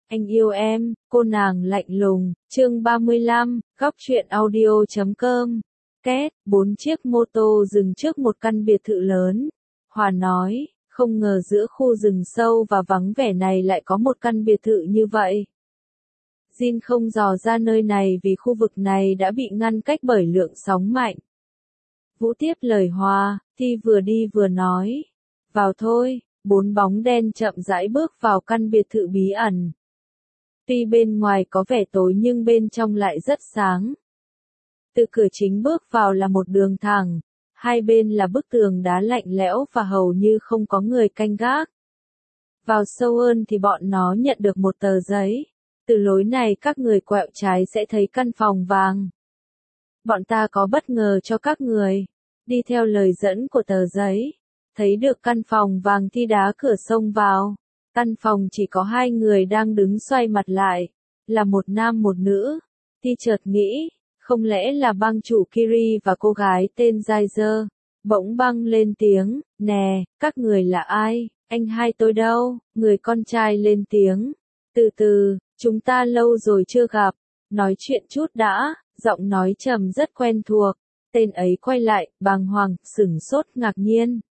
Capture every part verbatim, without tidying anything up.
Anh yêu em, cô nàng lạnh lùng, chương ba mươi lăm, góc truyện audio chấm com. Két, bốn chiếc mô tô dừng trước một căn biệt thự lớn. Hòa nói, không ngờ giữa khu rừng sâu và vắng vẻ này lại có một căn biệt thự như vậy. Jin không dò ra nơi này vì khu vực này đã bị ngăn cách bởi lượng sóng mạnh. Vũ tiếp lời Hòa, Thi vừa đi vừa nói. Vào thôi, bốn bóng đen chậm rãi bước vào căn biệt thự bí ẩn. Tuy bên ngoài có vẻ tối nhưng bên trong lại rất sáng. Từ cửa chính bước vào là một đường thẳng, hai bên là bức tường đá lạnh lẽo và hầu như không có người canh gác. Vào sâu hơn thì bọn nó nhận được một tờ giấy. Từ lối này các người quẹo trái sẽ thấy căn phòng vàng. Bọn ta có bất ngờ cho các người. Đi theo lời dẫn của tờ giấy. Thấy được căn phòng vàng thì đá cửa xông vào. Căn phòng chỉ có hai người đang đứng xoay mặt lại. Là một nam một nữ. Thì chợt nghĩ, không lẽ là bang chủ Kiri và cô gái tên Jaizer. Bỗng băng lên tiếng, nè, các người là ai, anh hai tôi đâu, người con trai lên tiếng. Từ từ, chúng ta lâu rồi chưa gặp, nói chuyện chút đã, giọng nói trầm rất quen thuộc. Tên ấy quay lại, bàng hoàng, sửng sốt ngạc nhiên.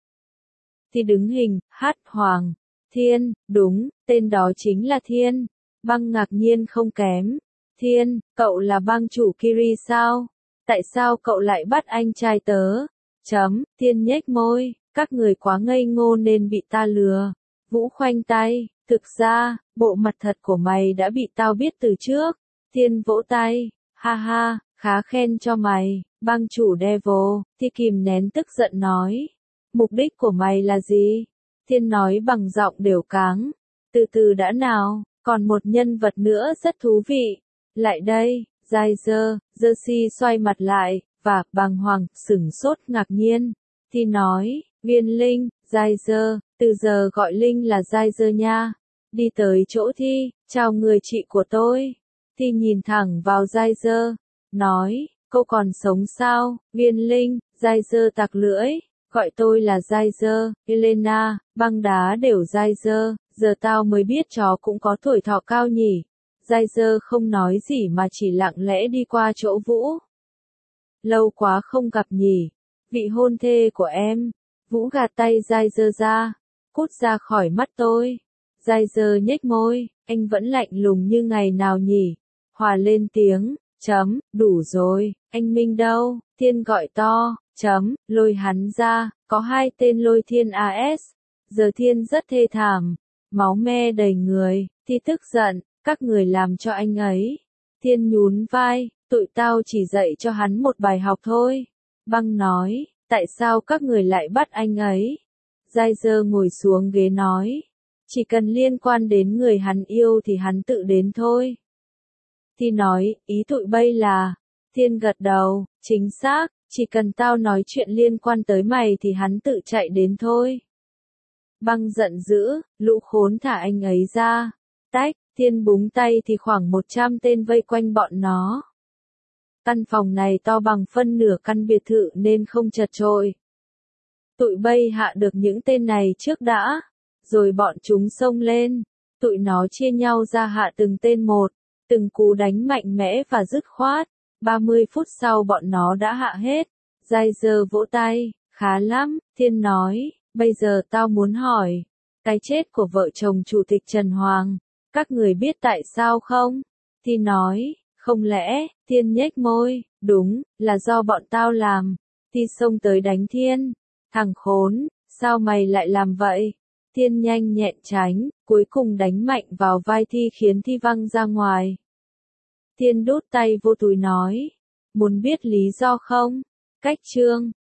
Thì đứng hình, hát Hoàng, Thiên, đúng, tên đó chính là Thiên. Băng ngạc nhiên không kém. Thiên, cậu là bang chủ Kiri sao? Tại sao cậu lại bắt anh trai tớ? Chấm, Thiên nhếch môi, các người quá ngây ngô nên bị ta lừa. Vũ khoanh tay, thực ra, bộ mặt thật của mày đã bị tao biết từ trước. Thiên vỗ tay, ha ha, khá khen cho mày, bang chủ Devil, thì kìm nén tức giận nói. Mục đích của mày là gì? Thiên nói bằng giọng đều cáng. Từ từ đã nào, còn một nhân vật nữa rất thú vị. Lại đây, Jaizer, Jersey xoay mặt lại, và bàng hoàng, sửng sốt ngạc nhiên. Thì nói, Viên Linh, Jaizer, từ giờ gọi Linh là Jaizer nha. Đi tới chỗ Thi, chào người chị của tôi. Thi nhìn thẳng vào Jaizer, nói, cô còn sống sao? Viên Linh, Jaizer tặc lưỡi, gọi tôi là Jaizer, Elena, băng đá đều Jaizer, giờ tao mới biết chó cũng có tuổi thọ cao nhỉ. Jaizer không nói gì mà chỉ lặng lẽ đi qua chỗ Vũ. Lâu quá không gặp nhỉ, vị hôn thê của em. Vũ gạt tay Jaizer ra, cút ra khỏi mắt tôi. Jaizer nhếch môi, anh vẫn lạnh lùng như ngày nào nhỉ. Hòa lên tiếng, chấm, đủ rồi, anh Minh đâu? Thiên gọi to, chấm, lôi hắn ra, có hai tên lôi Thiên a ét. Giờ Thiên rất thê thảm, máu me đầy người, thì tức giận, các người làm cho anh ấy. Thiên nhún vai, tụi tao chỉ dạy cho hắn một bài học thôi. Băng nói, tại sao các người lại bắt anh ấy? Jaizer ngồi xuống ghế nói, chỉ cần liên quan đến người hắn yêu thì hắn tự đến thôi. Thì nói, ý tụi bay là, Thiên gật đầu, chính xác, chỉ cần tao nói chuyện liên quan tới mày thì hắn tự chạy đến thôi. Băng giận dữ, lũ khốn thả anh ấy ra. Tách, Thiên búng tay thì khoảng một trăm tên vây quanh bọn nó. Căn phòng này to bằng phân nửa căn biệt thự nên không chật chội. Tụi bay hạ được những tên này trước đã, rồi bọn chúng xông lên. Tụi nó chia nhau ra hạ từng tên một, từng cú đánh mạnh mẽ và dứt khoát. ba mươi phút sau bọn nó đã hạ hết. Jaizer vỗ tay, khá lắm, Thiên nói, bây giờ tao muốn hỏi, cái chết của vợ chồng chủ tịch Trần Hoàng, các người biết tại sao không? Thì nói, không lẽ, Thiên nhếch môi, đúng, là do bọn tao làm. Thì xông tới đánh Thiên, thằng khốn, sao mày lại làm vậy? Thiên nhanh nhẹn tránh, cuối cùng đánh mạnh vào vai Thi khiến Thi văng ra ngoài. Thiên đút tay vô túi nói, muốn biết lý do không? Cách chương,